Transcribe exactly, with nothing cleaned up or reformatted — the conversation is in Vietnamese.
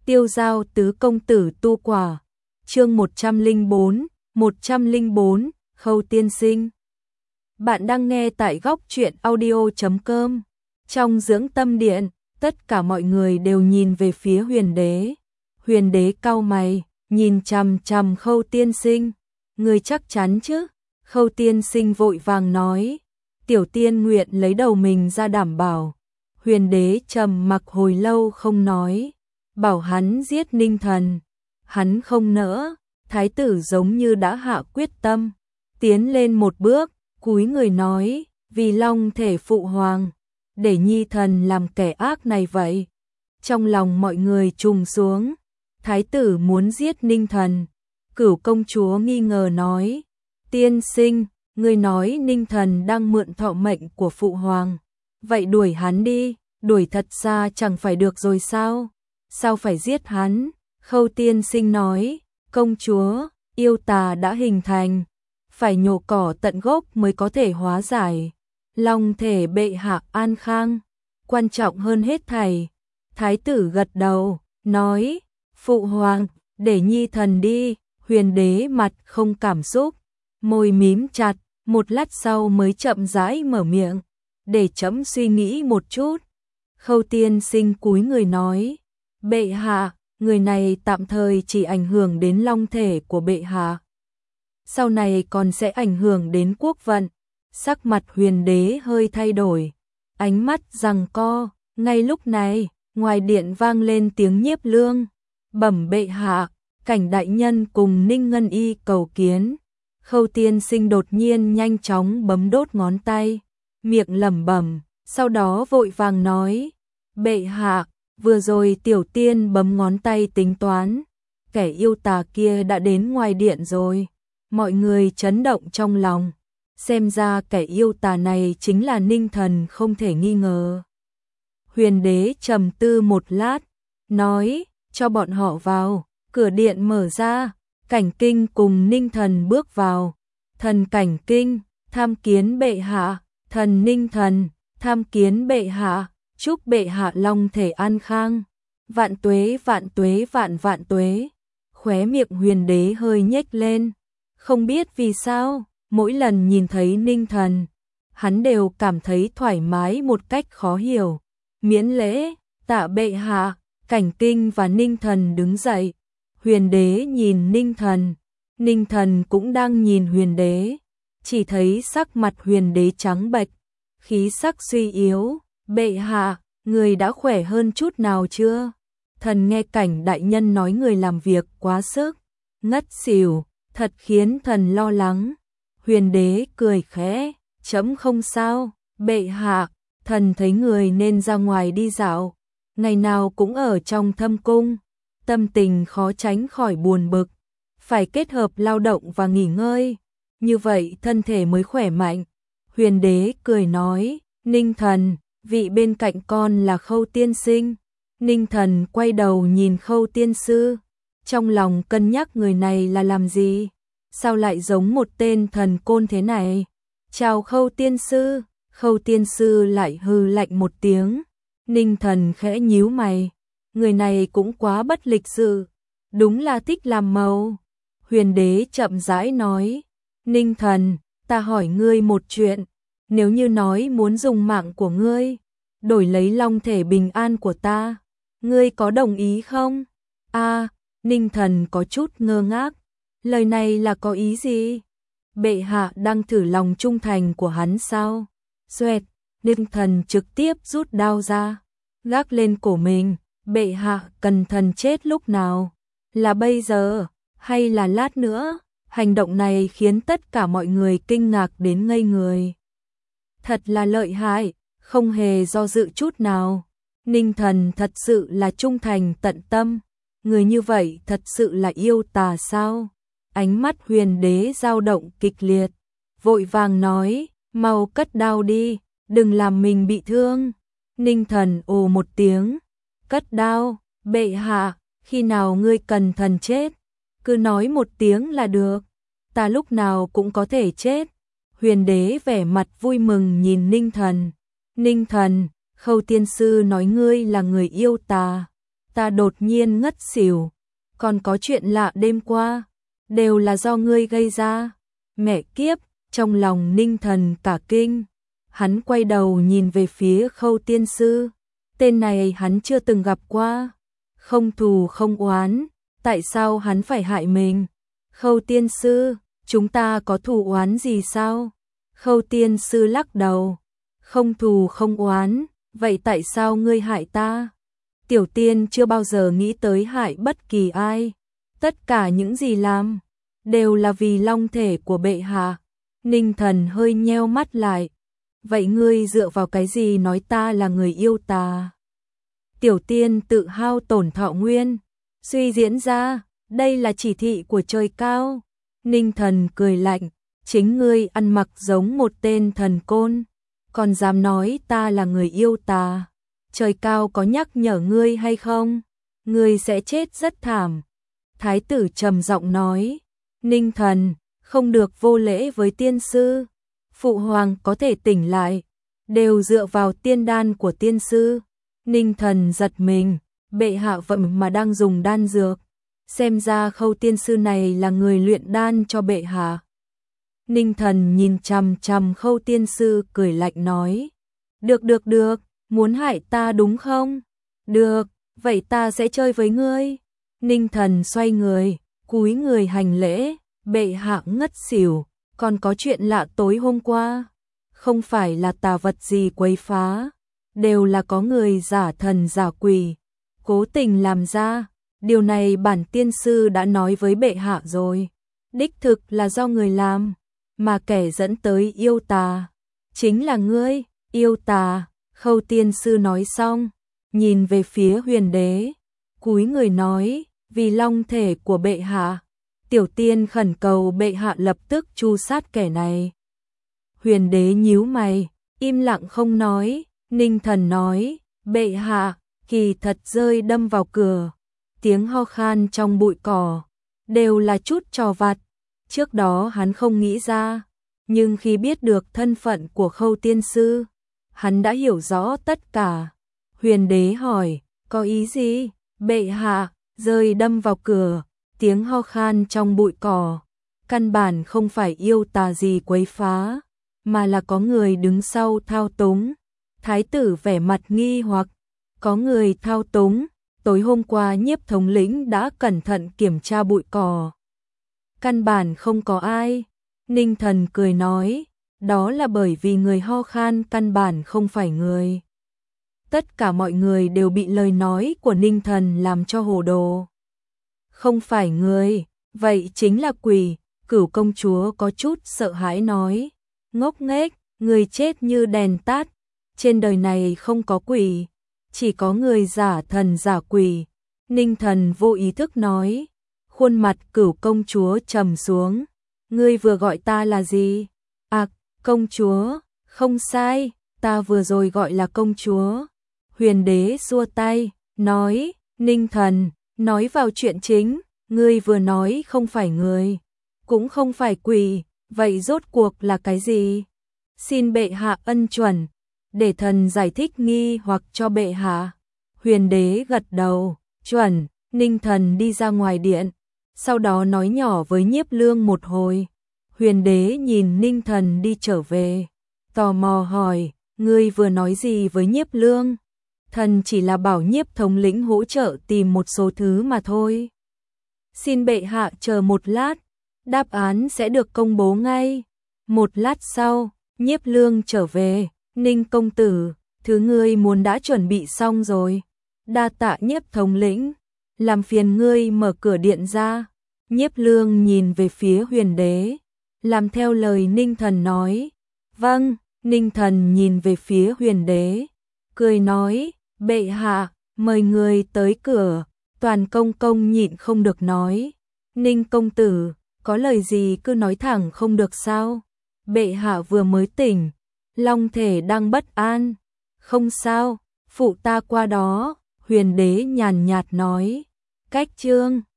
Tiêu giao tứ công tử tu quả. Chương một trăm lẻ bốn, một trăm lẻ bốn, Khâu tiên sinh. Bạn đang nghe tại góc truyện audio chấm com. Trong dưỡng tâm điện, tất cả mọi người đều nhìn về phía Huyền Đế. Huyền Đế cau mày, nhìn chằm chằm Khâu tiên sinh. Người chắc chắn chứ? Khâu tiên sinh vội vàng nói. Tiểu tiên nguyện lấy đầu mình ra đảm bảo. Huyền Đế trầm mặc hồi lâu không nói. Bảo hắn giết Ninh Thần. Hắn không nỡ. Thái tử giống như đã hạ quyết tâm. Tiến lên một bước, cúi người nói. Vì long thể phụ hoàng, để nhi thần làm kẻ ác này vậy. Trong lòng mọi người trùng xuống. Thái tử muốn giết Ninh Thần. Cửu công chúa nghi ngờ nói. Tiên sinh, ngươi nói Ninh Thần đang mượn thọ mệnh của phụ hoàng. Vậy đuổi hắn đi, đuổi thật ra chẳng phải được rồi sao? Sao phải giết hắn? Khâu tiên sinh nói. Công chúa, yêu tà đã hình thành. Phải nhổ cỏ tận gốc mới có thể hóa giải. Long thể bệ hạ an khang, quan trọng hơn hết thảy. Thái tử gật đầu, nói. Phụ hoàng, để nhi thần đi. Huyền Đế mặt không cảm xúc, môi mím chặt, một lát sau mới chậm rãi mở miệng. Để chấm suy nghĩ một chút. Khâu tiên sinh cúi người nói. Bệ hạ, người này tạm thời chỉ ảnh hưởng đến long thể của bệ hạ. Sau này còn sẽ ảnh hưởng đến quốc vận. Sắc mặt Huyền Đế hơi thay đổi. Ánh mắt giằng co. Ngay lúc này, ngoài điện vang lên tiếng nhiếp lương. Bẩm bệ hạ, Cảnh đại nhân cùng Ninh Ngân Y cầu kiến. Khâu tiên sinh đột nhiên nhanh chóng bấm đốt ngón tay. Miệng lẩm bẩm, sau đó vội vàng nói. Bệ hạ, vừa rồi tiểu tiên bấm ngón tay tính toán. Kẻ yêu tà kia đã đến ngoài điện rồi. Mọi người chấn động trong lòng. Xem ra kẻ yêu tà này chính là Ninh Thần không thể nghi ngờ. Huyền Đế trầm tư một lát, nói, cho bọn họ vào. Cửa điện mở ra, Cảnh Kinh cùng Ninh Thần bước vào. Thần Cảnh Kinh, tham kiến bệ hạ. Thần Ninh Thần, tham kiến bệ hạ. Chúc bệ hạ long thể an khang. Vạn tuế vạn tuế vạn vạn tuế. Khóe miệng Huyền Đế hơi nhếch lên. Không biết vì sao, mỗi lần nhìn thấy Ninh Thần, hắn đều cảm thấy thoải mái một cách khó hiểu. Miễn lễ, tạ bệ hạ. Cảnh Kinh và Ninh Thần đứng dậy. Huyền Đế nhìn Ninh Thần. Ninh Thần cũng đang nhìn Huyền Đế. Chỉ thấy sắc mặt Huyền Đế trắng bệch, khí sắc suy yếu. Bệ hạ, người đã khỏe hơn chút nào chưa? Thần nghe Cảnh đại nhân nói người làm việc quá sức, ngất xỉu, thật khiến thần lo lắng. Huyền Đế cười khẽ, chấm không sao. Bệ hạ, thần thấy người nên ra ngoài đi dạo. Ngày nào cũng ở trong thâm cung, tâm tình khó tránh khỏi buồn bực. Phải kết hợp lao động và nghỉ ngơi, như vậy thân thể mới khỏe mạnh. Huyền Đế cười nói. Ninh Thần, vị bên cạnh con là Khâu tiên sinh. Ninh Thần quay đầu nhìn Khâu tiên sư, trong lòng cân nhắc người này là làm gì, sao lại giống một tên thần côn thế này. Chào Khâu tiên sư. Khâu tiên sư lại hừ lạnh một tiếng. Ninh Thần khẽ nhíu mày, người này cũng quá bất lịch sự, đúng là thích làm màu. Huyền Đế chậm rãi nói. Ninh Thần, ta hỏi ngươi một chuyện. Nếu như nói muốn dùng mạng của ngươi đổi lấy long thể bình an của ta, ngươi có đồng ý không? A, à, Ninh Thần có chút ngơ ngác. Lời này là có ý gì? Bệ hạ đang thử lòng trung thành của hắn sao? Xoẹt, Ninh Thần trực tiếp rút đao ra, gác lên cổ mình. Bệ hạ cần thần chết lúc nào? Là bây giờ, hay là lát nữa? Hành động này khiến tất cả mọi người kinh ngạc đến ngây người. Thật là lợi hại, không hề do dự chút nào. Ninh Thần thật sự là trung thành tận tâm. Người như vậy thật sự là yêu tà sao? Ánh mắt Huyền Đế dao động kịch liệt, vội vàng nói, mau cất đao đi, đừng làm mình bị thương. Ninh Thần ồ một tiếng, cất đao. Bệ hạ, khi nào ngươi cần thần chết, cứ nói một tiếng là được, ta lúc nào cũng có thể chết. Huyền Đế vẻ mặt vui mừng nhìn Ninh Thần. Ninh Thần, Khâu tiên sư nói ngươi là người yêu tà, ta đột nhiên ngất xỉu, còn có chuyện lạ đêm qua, đều là do ngươi gây ra. Mẹ kiếp, trong lòng Ninh Thần cả kinh, hắn quay đầu nhìn về phía Khâu tiên sư, tên này hắn chưa từng gặp qua, không thù không oán, tại sao hắn phải hại mình? Khâu tiên sư, chúng ta có thù oán gì sao? Khâu tiên sư lắc đầu, không thù không oán, vậy tại sao ngươi hại ta? Tiểu tiên chưa bao giờ nghĩ tới hại bất kỳ ai, tất cả những gì làm đều là vì long thể của bệ hạ. Ninh Thần hơi nheo mắt lại, vậy ngươi dựa vào cái gì nói ta là người yêu tà? Tiểu tiên tự hao tổn thọ nguyên, suy diễn ra, đây là chỉ thị của trời cao. Ninh Thần cười lạnh, chính ngươi ăn mặc giống một tên thần côn, còn dám nói ta là người yêu tà. Trời cao có nhắc nhở ngươi hay không? Ngươi sẽ chết rất thảm. Thái tử trầm giọng nói, Ninh Thần, không được vô lễ với tiên sư. Phụ hoàng có thể tỉnh lại, đều dựa vào tiên đan của tiên sư. Ninh Thần giật mình, bệ hạ vậy mà đang dùng đan dược. Xem ra Khâu tiên sư này là người luyện đan cho bệ hạ. Ninh Thần nhìn chằm chằm Khâu tiên sư cười lạnh nói, được được được, muốn hại ta đúng không? Được, vậy ta sẽ chơi với ngươi. Ninh Thần xoay người, cúi người hành lễ, bệ hạ ngất xỉu, còn có chuyện lạ tối hôm qua. Không phải là tà vật gì quấy phá, đều là có người giả thần giả quỷ, cố tình làm ra. Điều này bản tiên sư đã nói với bệ hạ rồi, đích thực là do người làm, mà kẻ dẫn tới yêu tà chính là ngươi. Yêu tà? Khâu tiên sư nói xong, nhìn về phía Huyền đế, cúi người nói, vì long thể của bệ hạ, tiểu tiên khẩn cầu bệ hạ lập tức tru sát kẻ này. Huyền đế nhíu mày, im lặng không nói. Ninh Thần nói, bệ hạ, kỳ thật rơi đâm vào cửa, tiếng ho khan trong bụi cỏ, đều là chút trò vặt. Trước đó hắn không nghĩ ra, nhưng khi biết được thân phận của Khâu tiên sư, hắn đã hiểu rõ tất cả. Huyền đế hỏi, có ý gì? Bệ hạ, rơi đâm vào cửa, tiếng ho khan trong bụi cỏ, căn bản không phải yêu tà gì quấy phá, mà là có người đứng sau thao túng. Thái tử vẻ mặt nghi hoặc, có người thao túng? Tối hôm qua Nhiếp thống lĩnh đã cẩn thận kiểm tra bụi cỏ, căn bản không có ai. Ninh Thần cười nói, đó là bởi vì người ho khan căn bản không phải người. Tất cả mọi người đều bị lời nói của Ninh Thần làm cho hồ đồ. Không phải người, vậy chính là quỷ. Cửu công chúa có chút sợ hãi nói, ngốc nghếch, người chết như đèn tắt. Trên đời này không có quỷ, chỉ có người giả thần giả quỷ. Ninh Thần vô ý thức nói, khuôn mặt Cửu công chúa trầm xuống, ngươi vừa gọi ta là gì? À, công chúa, không sai, ta vừa rồi gọi là công chúa. Huyền đế xua tay, nói, Ninh Thần, nói vào chuyện chính, ngươi vừa nói không phải người, cũng không phải quỷ, vậy rốt cuộc là cái gì? Xin bệ hạ ân chuẩn, để thần giải thích nghi hoặc cho bệ hạ. Huyền đế gật đầu, chuẩn. Ninh Thần đi ra ngoài điện, sau đó nói nhỏ với Nhiếp Lương một hồi. Huyền đế nhìn Ninh Thần đi trở về, tò mò hỏi, ngươi vừa nói gì với Nhiếp Lương? Thần chỉ là bảo Nhiếp thống lĩnh hỗ trợ tìm một số thứ mà thôi. Xin bệ hạ chờ một lát, đáp án sẽ được công bố ngay. Một lát sau, Nhiếp Lương trở về, Ninh công tử, thứ ngươi muốn đã chuẩn bị xong rồi. Đa tạ Nhiếp thống lĩnh, làm phiền ngươi mở cửa điện ra. Nhiếp Lương nhìn về phía Huyền đế, làm theo lời Ninh Thần nói. Vâng. Ninh Thần nhìn về phía Huyền đế, cười nói, bệ hạ, mời người tới cửa. Toàn công công nhịn không được nói, Ninh công tử, có lời gì cứ nói thẳng không được sao? Bệ hạ vừa mới tỉnh, long thể đang bất an. Không sao, phụ ta qua đó. Huyền đế nhàn nhạt nói, cách chương